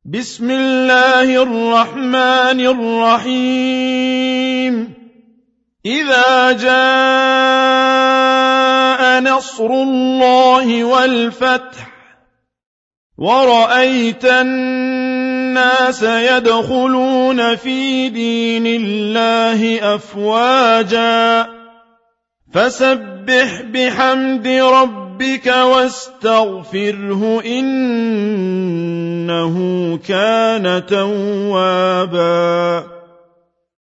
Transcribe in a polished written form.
بسم الله الرحمن الرحيم إذا جاء نصر الله والفتح ورأيت الناس يدخلون في دين الله أفواجا فسبح بحمد ربك واستغفره إنه كان توابا